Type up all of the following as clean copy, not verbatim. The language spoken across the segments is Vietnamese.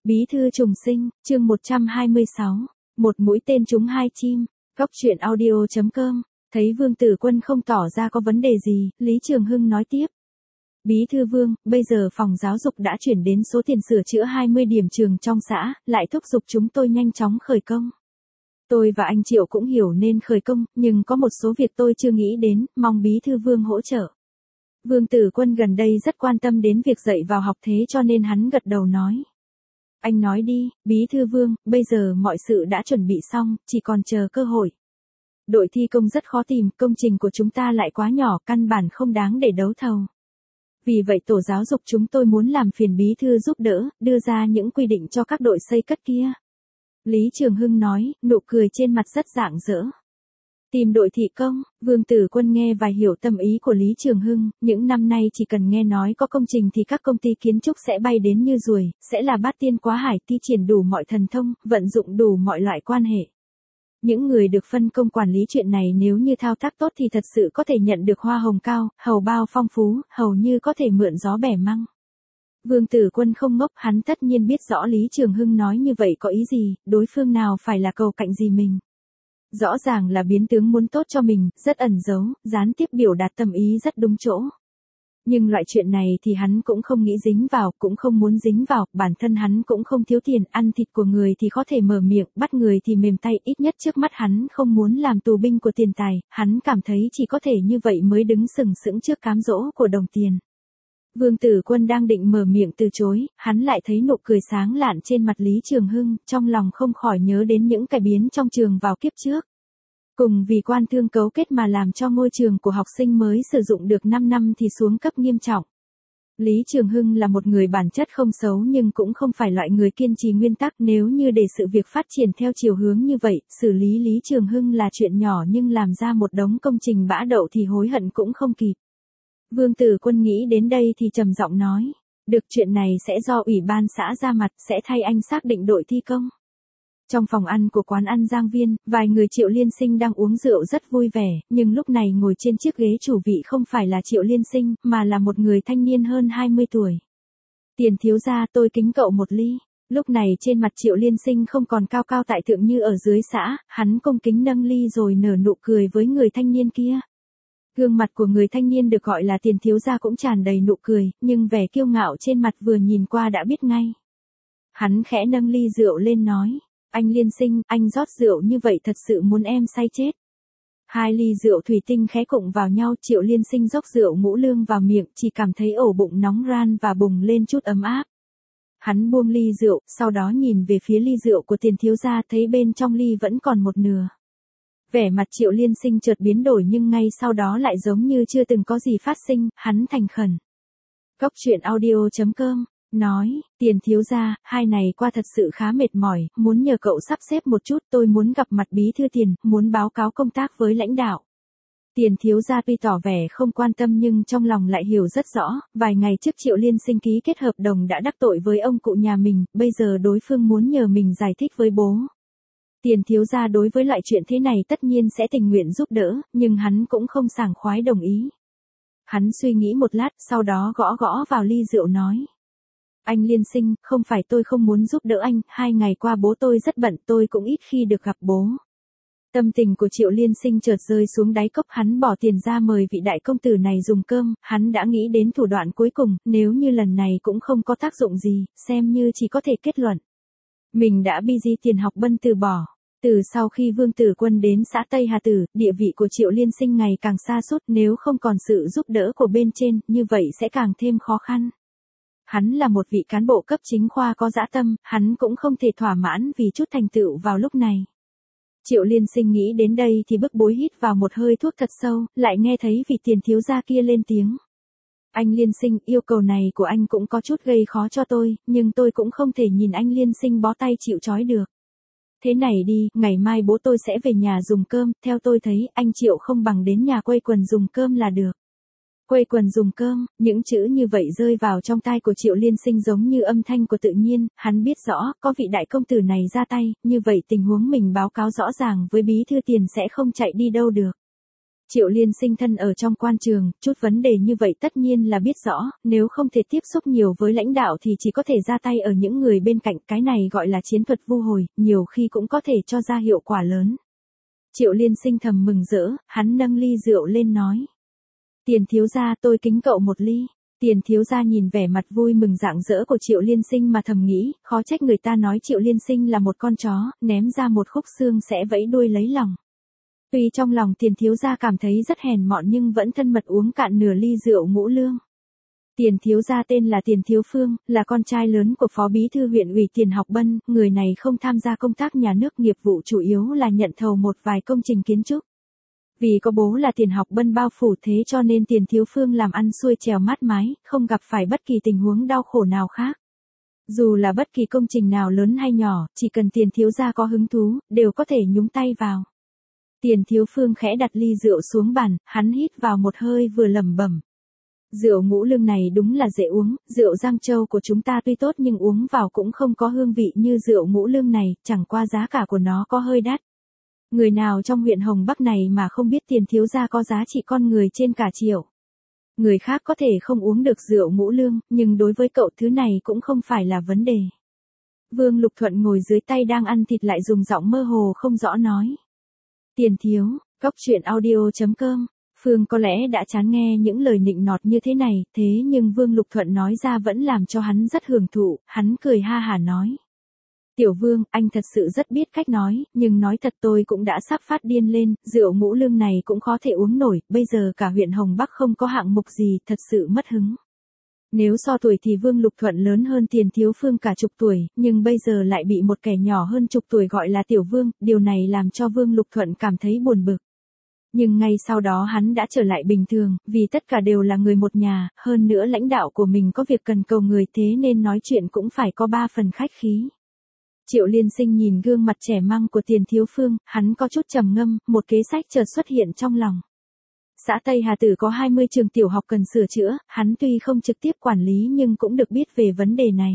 Bí thư trùng sinh, chương 126. Một mũi tên trúng hai chim. Góc truyện audio.com. Thấy Vương Tử Quân không tỏ ra có vấn đề gì, Lý Trường Hưng nói tiếp. Bí thư Vương, bây giờ phòng giáo dục đã chuyển đến số tiền sửa chữa 20 điểm trường trong xã, lại thúc giục chúng tôi nhanh chóng khởi công. Tôi và anh Triệu cũng hiểu nên khởi công, nhưng có một số việc tôi chưa nghĩ đến, mong Bí thư Vương hỗ trợ. Vương Tử Quân gần đây rất quan tâm đến việc dạy vào học thế cho nên hắn gật đầu nói. Anh nói đi, Bí thư Vương, bây giờ mọi sự đã chuẩn bị xong, chỉ còn chờ cơ hội. Đội thi công rất khó tìm, công trình của chúng ta lại quá nhỏ, căn bản không đáng để đấu thầu. Vì vậy tổ giáo dục chúng tôi muốn làm phiền Bí thư giúp đỡ, đưa ra những quy định cho các đội xây cất kia. Lý Trường Hưng nói, nụ cười trên mặt rất rạng rỡ. Tìm đội thị công, Vương Tử Quân nghe và hiểu tâm ý của Lý Trường Hưng, những năm nay chỉ cần nghe nói có công trình thì các công ty kiến trúc sẽ bay đến như ruồi, sẽ là bát tiên quá hải, thi triển đủ mọi thần thông, vận dụng đủ mọi loại quan hệ. Những người được phân công quản lý chuyện này nếu như thao tác tốt thì thật sự có thể nhận được hoa hồng cao, hầu bao phong phú, hầu như có thể mượn gió bẻ măng. Vương Tử Quân không ngốc, hắn tất nhiên biết rõ Lý Trường Hưng nói như vậy có ý gì, đối phương nào phải là cầu cạnh gì mình. Rõ ràng là biến tướng muốn tốt cho mình, rất ẩn giấu, gián tiếp biểu đạt tâm ý rất đúng chỗ. Nhưng loại chuyện này thì hắn cũng không nghĩ dính vào, cũng không muốn dính vào, bản thân hắn cũng không thiếu tiền, ăn thịt của người thì có thể mở miệng, bắt người thì mềm tay, ít nhất trước mắt hắn không muốn làm tù binh của tiền tài, hắn cảm thấy chỉ có thể như vậy mới đứng sừng sững trước cám dỗ của đồng tiền. Vương Tử Quân đang định mở miệng từ chối, hắn lại thấy nụ cười sáng lạn trên mặt Lý Trường Hưng, trong lòng không khỏi nhớ đến những cải biến trong trường vào kiếp trước. Cùng vì quan thương cấu kết mà làm cho ngôi trường của học sinh mới sử dụng được 5 năm thì xuống cấp nghiêm trọng. Lý Trường Hưng là một người bản chất không xấu nhưng cũng không phải loại người kiên trì nguyên tắc, nếu như để sự việc phát triển theo chiều hướng như vậy, xử lý Lý Trường Hưng là chuyện nhỏ nhưng làm ra một đống công trình bã đậu thì hối hận cũng không kịp. Vương Tử Quân nghĩ đến đây thì trầm giọng nói, được, chuyện này sẽ do ủy ban xã ra mặt, sẽ thay anh xác định đội thi công. Trong phòng ăn của quán ăn Giang Viên, vài người Triệu Liên Sinh đang uống rượu rất vui vẻ, nhưng lúc này ngồi trên chiếc ghế chủ vị không phải là Triệu Liên Sinh, mà là một người thanh niên hơn 20 tuổi. Tiền thiếu gia, tôi kính cậu một ly. Lúc này trên mặt Triệu Liên Sinh không còn cao cao tại thượng như ở dưới xã, hắn cung kính nâng ly rồi nở nụ cười với người thanh niên kia. Gương mặt của người thanh niên được gọi là Tiền thiếu gia cũng tràn đầy nụ cười, nhưng vẻ kiêu ngạo trên mặt vừa nhìn qua đã biết ngay. Hắn khẽ nâng ly rượu lên nói. Anh Liên Sinh, anh rót rượu như vậy thật sự muốn em say chết. Hai ly rượu thủy tinh khẽ cụng vào nhau, Triệu Liên Sinh dốc rượu ngũ lương vào miệng, chỉ cảm thấy ổ bụng nóng ran và bùng lên chút ấm áp. Hắn buông ly rượu, sau đó nhìn về phía ly rượu của Tiền thiếu gia, thấy bên trong ly vẫn còn một nửa. Vẻ mặt Triệu Liên Sinh chợt biến đổi nhưng ngay sau đó lại giống như chưa từng có gì phát sinh, hắn thành khẩn. Góc truyện audio.com. Nói, Tiền thiếu gia, hai này qua thật sự khá mệt mỏi, muốn nhờ cậu sắp xếp một chút, tôi muốn gặp mặt Bí thư Tiền, muốn báo cáo công tác với lãnh đạo. Tiền thiếu gia tuy tỏ vẻ không quan tâm nhưng trong lòng lại hiểu rất rõ, vài ngày trước Triệu Liên Sinh ký kết hợp đồng đã đắc tội với ông cụ nhà mình, bây giờ đối phương muốn nhờ mình giải thích với bố. Tiền thiếu gia đối với loại chuyện thế này tất nhiên sẽ tình nguyện giúp đỡ, nhưng hắn cũng không sảng khoái đồng ý. Hắn suy nghĩ một lát, sau đó gõ gõ vào ly rượu nói. Anh Liên Sinh, không phải tôi không muốn giúp đỡ anh, 2 ngày qua bố tôi rất bận, tôi cũng ít khi được gặp bố. Tâm tình của Triệu Liên Sinh chợt rơi xuống đáy cốc, hắn bỏ tiền ra mời vị đại công tử này dùng cơm, hắn đã nghĩ đến thủ đoạn cuối cùng, nếu như lần này cũng không có tác dụng gì, xem như chỉ có thể kết luận. Mình đã busy tiền học bân từ bỏ. Từ sau khi Vương Tử Quân đến xã Tây Hà Tử, địa vị của Triệu Liên Sinh ngày càng sa sút, nếu không còn sự giúp đỡ của bên trên, như vậy sẽ càng thêm khó khăn. Hắn là một vị cán bộ cấp chính khoa có dã tâm, hắn cũng không thể thỏa mãn vì chút thành tựu vào lúc này. Triệu Liên Sinh nghĩ đến đây thì bức bối hít vào một hơi thuốc thật sâu, lại nghe thấy vị Tiền thiếu gia kia lên tiếng. Anh Liên Sinh, yêu cầu này của anh cũng có chút gây khó cho tôi, nhưng tôi cũng không thể nhìn anh Liên Sinh bó tay chịu trói được. Thế này đi, ngày mai bố tôi sẽ về nhà dùng cơm, theo tôi thấy, anh Triệu không bằng đến nhà quây quần dùng cơm là được. Quây quần dùng cơm, những chữ như vậy rơi vào trong tai của Triệu Liên Sinh giống như âm thanh của tự nhiên, hắn biết rõ, có vị đại công tử này ra tay, như vậy tình huống mình báo cáo rõ ràng với Bí thư Tiền sẽ không chạy đi đâu được. Triệu Liên Sinh thân ở trong quan trường, chút vấn đề như vậy tất nhiên là biết rõ, nếu không thể tiếp xúc nhiều với lãnh đạo thì chỉ có thể ra tay ở những người bên cạnh, cái này gọi là chiến thuật vu hồi, nhiều khi cũng có thể cho ra hiệu quả lớn. Triệu Liên Sinh thầm mừng rỡ, hắn nâng ly rượu lên nói. Tiền thiếu gia, tôi kính cậu một ly. Tiền thiếu gia nhìn vẻ mặt vui mừng rạng rỡ của Triệu Liên Sinh mà thầm nghĩ, khó trách người ta nói Triệu Liên Sinh là một con chó, ném ra một khúc xương sẽ vẫy đuôi lấy lòng. Tuy trong lòng Tiền thiếu gia cảm thấy rất hèn mọn nhưng vẫn thân mật uống cạn nửa ly rượu ngũ lương. Tiền thiếu gia tên là Tiền Thiếu Phương, là con trai lớn của Phó Bí thư huyện ủy Tiền Học Bân, người này không tham gia công tác nhà nước, nghiệp vụ chủ yếu là nhận thầu một vài công trình kiến trúc. Vì có bố là Tiền Học Bân bao phủ thế cho nên Tiền Thiếu Phương làm ăn xuôi trèo mát mái, không gặp phải bất kỳ tình huống đau khổ nào khác. Dù là bất kỳ công trình nào lớn hay nhỏ, chỉ cần Tiền thiếu gia có hứng thú, đều có thể nhúng tay vào. Tiền Thiếu Phương khẽ đặt ly rượu xuống bàn, hắn hít vào một hơi vừa lẩm bẩm. Rượu ngũ lương này đúng là dễ uống, rượu Giang Châu của chúng ta tuy tốt nhưng uống vào cũng không có hương vị như rượu ngũ lương này, chẳng qua giá cả của nó có hơi đắt. Người nào trong huyện Hồng Bắc này mà không biết Tiền thiếu gia có giá trị con người trên cả triệu. Người khác có thể không uống được rượu ngũ lương, nhưng đối với cậu thứ này cũng không phải là vấn đề. Vương Lục Thuận ngồi dưới tay đang ăn thịt lại dùng giọng mơ hồ không rõ nói. Tiền thiếu, Cóc Truyện Audio.com. Phương có lẽ đã chán nghe những lời nịnh nọt như thế này, thế nhưng Vương Lục Thuận nói ra vẫn làm cho hắn rất hưởng thụ, hắn cười ha hả nói. Tiểu Vương, anh thật sự rất biết cách nói, nhưng nói thật tôi cũng đã sắp phát điên lên, rượu ngũ lương này cũng khó thể uống nổi, bây giờ cả huyện Hồng Bắc không có hạng mục gì, thật sự mất hứng. Nếu so tuổi thì Vương Lục Thuận lớn hơn Tiền Thiếu Phương cả chục tuổi, nhưng bây giờ lại bị một kẻ nhỏ hơn chục tuổi gọi là Tiểu Vương, điều này làm cho Vương Lục Thuận cảm thấy buồn bực. Nhưng ngay sau đó hắn đã trở lại bình thường, vì tất cả đều là người một nhà, hơn nữa lãnh đạo của mình có việc cần cầu người thế nên nói chuyện cũng phải có 3 phần khách khí. Triệu Liên Sinh nhìn gương mặt trẻ măng của Tiền Thiếu Phương, hắn có chút trầm ngâm, một kế sách chợt xuất hiện trong lòng. Xã Tây Hà Tử có 20 trường tiểu học cần sửa chữa, hắn tuy không trực tiếp quản lý nhưng cũng được biết về vấn đề này.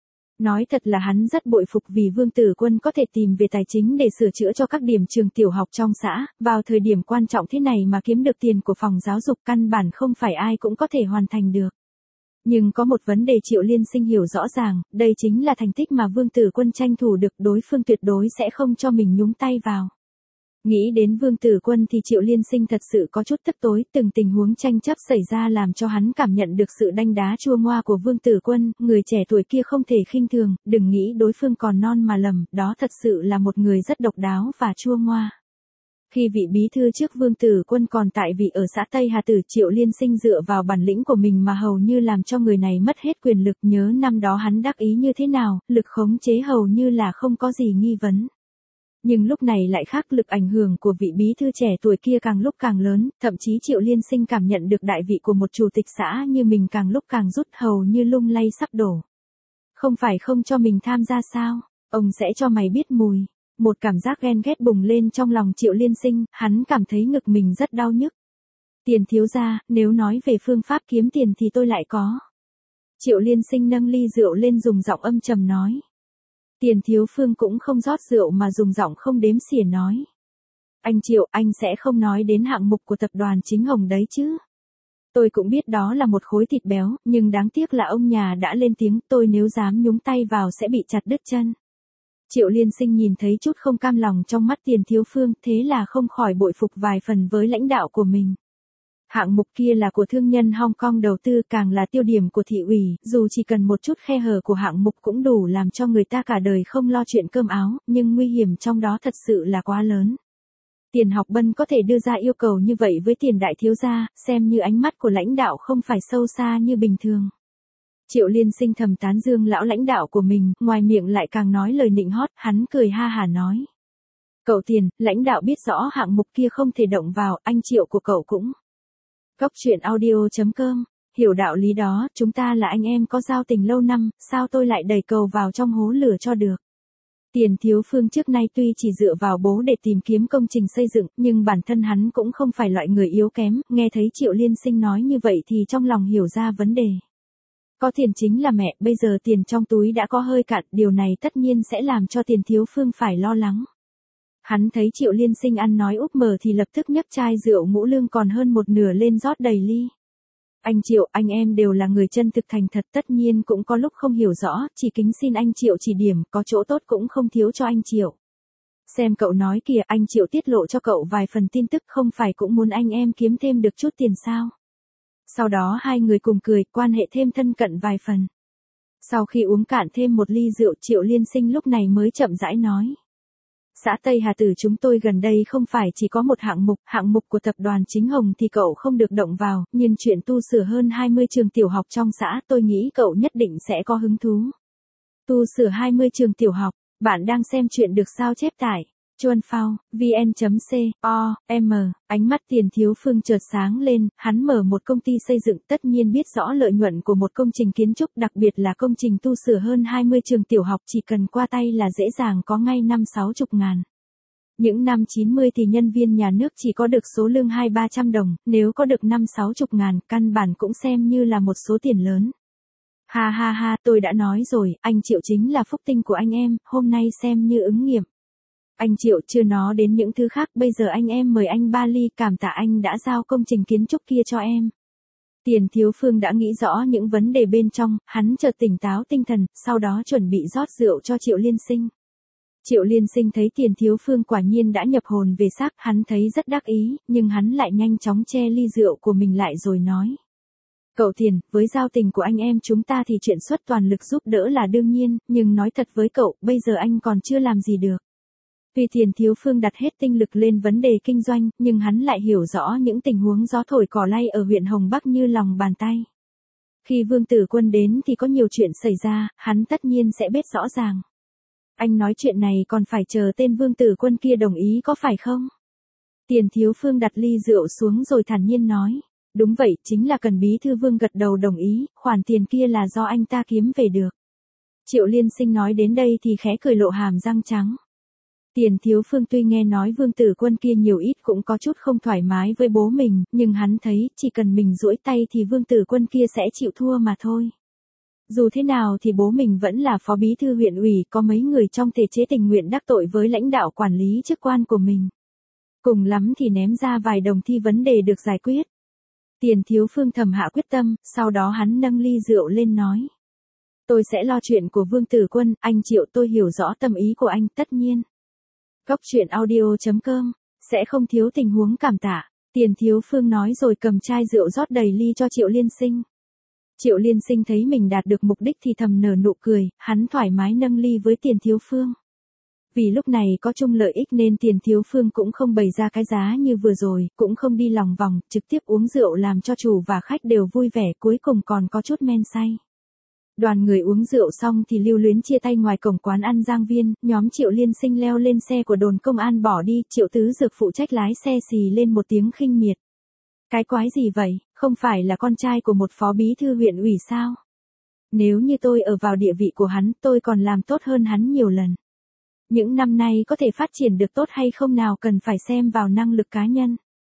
Nói thật là hắn rất bội phục vì Vương Tử Quân có thể tìm về tài chính để sửa chữa cho các điểm trường tiểu học trong xã, vào thời điểm quan trọng thế này mà kiếm được tiền của phòng giáo dục căn bản không phải ai cũng có thể hoàn thành được. Nhưng có một vấn đề Triệu Liên Sinh hiểu rõ ràng, đây chính là thành tích mà Vương Tử Quân tranh thủ được, đối phương tuyệt đối sẽ không cho mình nhúng tay vào. Nghĩ đến Vương Tử Quân thì Triệu Liên Sinh thật sự có chút tức tối, từng tình huống tranh chấp xảy ra làm cho hắn cảm nhận được sự đanh đá chua ngoa của Vương Tử Quân, người trẻ tuổi kia không thể khinh thường, đừng nghĩ đối phương còn non mà lầm, đó thật sự là một người rất độc đáo và chua ngoa. Khi vị bí thư trước Vương Tử Quân còn tại vị ở xã Tây Hà Tử, Triệu Liên Sinh dựa vào bản lĩnh của mình mà hầu như làm cho người này mất hết quyền lực, nhớ năm đó hắn đắc ý như thế nào, lực khống chế hầu như là không có gì nghi vấn. Nhưng lúc này lại khác, lực ảnh hưởng của vị bí thư trẻ tuổi kia càng lúc càng lớn, thậm chí Triệu Liên Sinh cảm nhận được đại vị của một chủ tịch xã như mình càng lúc càng rút, hầu như lung lay sắp đổ. Không phải không cho mình tham gia sao, ông sẽ cho mày biết mùi. Một cảm giác ghen ghét bùng lên trong lòng Triệu Liên Sinh, hắn cảm thấy ngực mình rất đau nhức. Tiền thiếu gia, nếu nói về phương pháp kiếm tiền thì tôi lại có. Triệu Liên Sinh nâng ly rượu lên dùng giọng âm trầm nói. Tiền Thiếu Phương cũng không rót rượu mà dùng giọng không đếm xỉa nói. Anh Triệu, anh sẽ không nói đến hạng mục của tập đoàn Chính Hồng đấy chứ. Tôi cũng biết đó là một khối thịt béo, nhưng đáng tiếc là ông nhà đã lên tiếng, tôi nếu dám nhúng tay vào sẽ bị chặt đứt chân. Triệu Liên Sinh nhìn thấy chút không cam lòng trong mắt Tiền Thiếu Phương, thế là không khỏi bội phục vài phần với lãnh đạo của mình. Hạng mục kia là của thương nhân Hong Kong đầu tư, càng là tiêu điểm của thị ủy, dù chỉ cần một chút khe hở của hạng mục cũng đủ làm cho người ta cả đời không lo chuyện cơm áo, nhưng nguy hiểm trong đó thật sự là quá lớn. Tiền Học Bân có thể đưa ra yêu cầu như vậy với Tiền đại thiếu gia, xem như ánh mắt của lãnh đạo không phải sâu xa như bình thường. Triệu Liên Sinh thầm tán dương lão lãnh đạo của mình, ngoài miệng lại càng nói lời nịnh hót, hắn cười ha hả nói. Cậu Tiền, lãnh đạo biết rõ hạng mục kia không thể động vào, anh Triệu của cậu cũng. Cóc Truyện Audio.com, hiểu đạo lý đó, chúng ta là anh em có giao tình lâu năm, sao tôi lại đẩy cầu vào trong hố lửa cho được. Tiền Thiếu Phương trước nay tuy chỉ dựa vào bố để tìm kiếm công trình xây dựng, nhưng bản thân hắn cũng không phải loại người yếu kém, nghe thấy Triệu Liên Sinh nói như vậy thì trong lòng hiểu ra vấn đề. Có tiền chính là mẹ, bây giờ tiền trong túi đã có hơi cạn, điều này tất nhiên sẽ làm cho Tiền Thiếu Phương phải lo lắng. Hắn thấy Triệu Liên Sinh ăn nói úp mở thì lập tức nhấc chai rượu ngũ lương còn hơn một nửa lên rót đầy ly. Anh Triệu, anh em đều là người chân thực thành thật, tất nhiên cũng có lúc không hiểu rõ, chỉ kính xin anh Triệu chỉ điểm, có chỗ tốt cũng không thiếu cho anh Triệu. Xem cậu nói kìa, anh Triệu tiết lộ cho cậu vài phần tin tức, không phải cũng muốn anh em kiếm thêm được chút tiền sao? Sau đó hai người cùng cười, quan hệ thêm thân cận vài phần. Sau khi uống cạn thêm một ly rượu, Triệu Liên Sinh lúc này mới chậm rãi nói. Xã Tây Hà Tử chúng tôi gần đây không phải chỉ có một hạng mục của tập đoàn Chính Hồng thì cậu không được động vào, nhưng chuyện tu sửa hơn 20 trường tiểu học trong xã tôi nghĩ cậu nhất định sẽ có hứng thú. Tu sửa 20 trường tiểu học, bạn đang xem chuyện được sao chép tải. Chuan Phao, vn.com, ánh mắt Tiền Thiếu Phương chợt sáng lên, hắn mở một công ty xây dựng tất nhiên biết rõ lợi nhuận của một công trình kiến trúc, đặc biệt là công trình tu sửa hơn 20 trường tiểu học chỉ cần qua tay là dễ dàng có ngay 5-60 ngàn. Những năm 90 thì nhân viên nhà nước chỉ có được số lương 200-300 đồng, nếu có được 5-60 ngàn, căn bản cũng xem như là một số tiền lớn. Ha ha ha, tôi đã nói rồi, anh Triệu chính là phúc tinh của anh em, hôm nay xem như ứng nghiệm. Anh Triệu chưa nói đến những thứ khác, bây giờ anh em mời anh ba ly, cảm tạ anh đã giao công trình kiến trúc kia cho em. Tiền Thiếu Phương đã nghĩ rõ những vấn đề bên trong, hắn chợt tỉnh táo tinh thần, sau đó chuẩn bị rót rượu cho Triệu Liên Sinh. Triệu Liên Sinh thấy Tiền Thiếu Phương quả nhiên đã nhập hồn về xác, hắn thấy rất đắc ý, nhưng hắn lại nhanh chóng che ly rượu của mình lại rồi nói. Cậu Tiền, với giao tình của anh em chúng ta thì chuyện xuất toàn lực giúp đỡ là đương nhiên, nhưng nói thật với cậu, bây giờ anh còn chưa làm gì được. Tuy Tiền Thiếu Phương đặt hết tinh lực lên vấn đề kinh doanh, nhưng hắn lại hiểu rõ những tình huống gió thổi cỏ lay ở huyện Hồng Bắc như lòng bàn tay. Khi Vương Tử Quân đến thì có nhiều chuyện xảy ra, hắn tất nhiên sẽ biết rõ ràng. Anh nói chuyện này còn phải chờ tên Vương Tử Quân kia đồng ý có phải không? Tiền Thiếu Phương đặt ly rượu xuống rồi thản nhiên nói. Đúng vậy, chính là cần bí thư Vương gật đầu đồng ý, khoản tiền kia là do anh ta kiếm về được. Triệu Liên Sinh nói đến đây thì khẽ cười lộ hàm răng trắng. Tiền Thiếu Phương tuy nghe nói Vương Tử Quân kia nhiều ít cũng có chút không thoải mái với bố mình, nhưng hắn thấy chỉ cần mình duỗi tay thì Vương Tử Quân kia sẽ chịu thua mà thôi. Dù thế nào thì bố mình vẫn là phó bí thư huyện ủy, có mấy người trong thể chế tình nguyện đắc tội với lãnh đạo quản lý chức quan của mình. Cùng lắm thì ném ra vài đồng thì vấn đề được giải quyết. Tiền Thiếu Phương thầm hạ quyết tâm, sau đó hắn nâng ly rượu lên nói. Tôi sẽ lo chuyện của Vương Tử Quân, anh Triệu tôi hiểu rõ tâm ý của anh tất nhiên. Góc truyện audio.com, sẽ không thiếu tình huống cảm tạ. Tiền Thiếu Phương nói rồi cầm chai rượu rót đầy ly cho Triệu Liên Sinh. Triệu Liên Sinh thấy mình đạt được mục đích thì thầm nở nụ cười, hắn thoải mái nâng ly với Tiền Thiếu Phương. Vì lúc này có chung lợi ích nên Tiền Thiếu Phương cũng không bày ra cái giá như vừa rồi, cũng không đi lòng vòng, trực tiếp uống rượu làm cho chủ và khách đều vui vẻ, cuối cùng còn có chút men say. Đoàn người uống rượu xong thì lưu luyến chia tay ngoài cổng quán ăn Giang Viên, nhóm Triệu Liên Sinh leo lên xe của đồn công an bỏ đi, Triệu Tứ Dược phụ trách lái xe xì lên một tiếng khinh miệt. Cái quái gì vậy, không phải là con trai của một phó bí thư huyện ủy sao? Nếu như tôi ở vào địa vị của hắn, tôi còn làm tốt hơn hắn nhiều lần. Những năm nay có thể phát triển được tốt hay không nào cần phải xem vào năng lực cá nhân.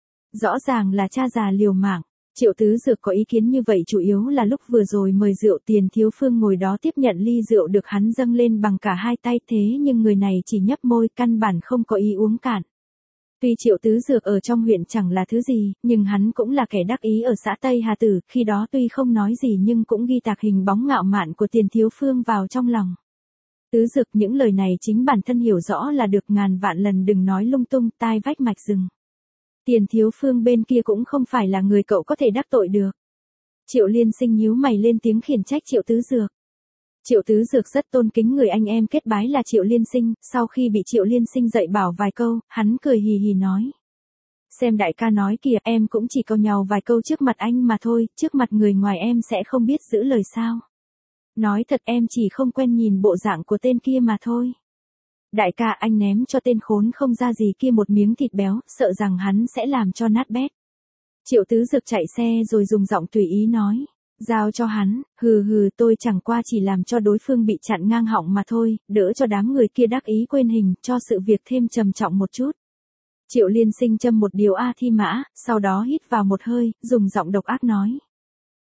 Rõ ràng là cha già liều mạng. Triệu Tứ Dược có ý kiến như vậy chủ yếu là lúc vừa rồi mời rượu Tiền Thiếu Phương ngồi đó tiếp nhận ly rượu được hắn dâng lên bằng cả hai tay, thế nhưng người này chỉ nhấp môi căn bản không có ý uống cạn. Tuy Triệu Tứ Dược ở trong huyện chẳng là thứ gì, nhưng hắn cũng là kẻ đắc ý ở xã Tây Hà Tử, khi đó tuy không nói gì nhưng cũng ghi tạc hình bóng ngạo mạn của Tiền Thiếu Phương vào trong lòng. Tứ Dược những lời này chính bản thân hiểu rõ là được, ngàn vạn lần đừng nói lung tung, tai vách mạch rừng. Tiền Thiếu Phương bên kia cũng không phải là người cậu có thể đắc tội được. Triệu Liên Sinh nhíu mày lên tiếng khiển trách Triệu Tứ Dược. Triệu Tứ Dược rất tôn kính người anh em kết bái là Triệu Liên Sinh, sau khi bị Triệu Liên Sinh dạy bảo vài câu, hắn cười hì hì nói. Xem đại ca nói kìa, em cũng chỉ câu nhàu vài câu trước mặt anh mà thôi, trước mặt người ngoài em sẽ không biết giữ lời sao. Nói thật em chỉ không quen nhìn bộ dạng của tên kia mà thôi. Đại ca anh ném cho tên khốn không ra gì kia một miếng thịt béo, sợ rằng hắn sẽ làm cho nát bét. Triệu Tứ Dược chạy xe rồi dùng giọng tùy ý nói. Giao cho hắn, hừ tôi chẳng qua chỉ làm cho đối phương bị chặn ngang họng mà thôi, đỡ cho đám người kia đắc ý quên hình, cho sự việc thêm trầm trọng một chút. Triệu Liên Sinh châm một điều A thi mã, sau đó hít vào một hơi, dùng giọng độc ác nói.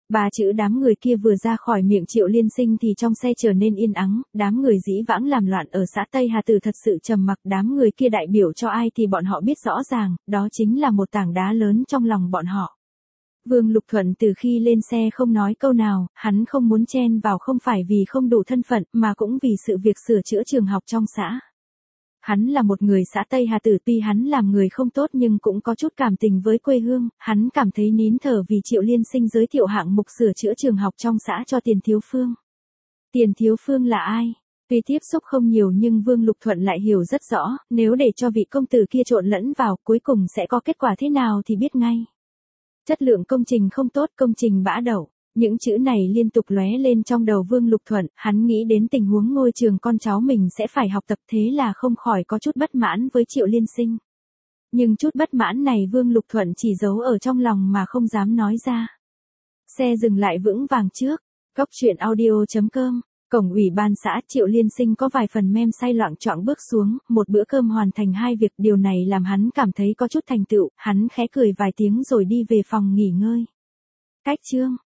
Ba chữ đám người kia vừa ra khỏi miệng Triệu Liên Sinh thì trong xe trở nên yên ắng, đám người dĩ vãng làm loạn ở xã Tây Hà Tử thật sự trầm mặc, đám người kia đại biểu cho ai thì bọn họ biết rõ ràng, đó chính là một tảng đá lớn trong lòng bọn họ. Vương Lục Thuận từ khi lên xe không nói câu nào, hắn không muốn chen vào không phải vì không đủ thân phận, mà cũng vì sự việc sửa chữa trường học trong xã. Hắn là một người xã Tây Hà Tử, tuy hắn làm người không tốt nhưng cũng có chút cảm tình với quê hương, hắn cảm thấy nín thở vì Triệu Liên Sinh giới thiệu hạng mục sửa chữa trường học trong xã cho Tiền Thiếu Phương. Tiền Thiếu Phương là ai? Tuy tiếp xúc không nhiều nhưng Vương Lục Thuận lại hiểu rất rõ, nếu để cho vị công tử kia trộn lẫn vào, cuối cùng sẽ có kết quả thế nào thì biết ngay. Chất lượng công trình không tốt, công trình bã đậu. Những chữ này liên tục lóe lên trong đầu Vương Lục Thuận, hắn nghĩ đến tình huống ngôi trường con cháu mình sẽ phải học tập, thế là không khỏi có chút bất mãn với Triệu Liên Sinh. Nhưng chút bất mãn này Vương Lục Thuận chỉ giấu ở trong lòng mà không dám nói ra. Xe dừng lại vững vàng trước, Góc Truyện Audio.com, cổng ủy ban xã. Triệu Liên Sinh có vài phần mem say loạng choạng bước xuống, một bữa cơm hoàn thành hai việc, điều này làm hắn cảm thấy có chút thành tựu, hắn khẽ cười vài tiếng rồi đi về phòng nghỉ ngơi. Cách chương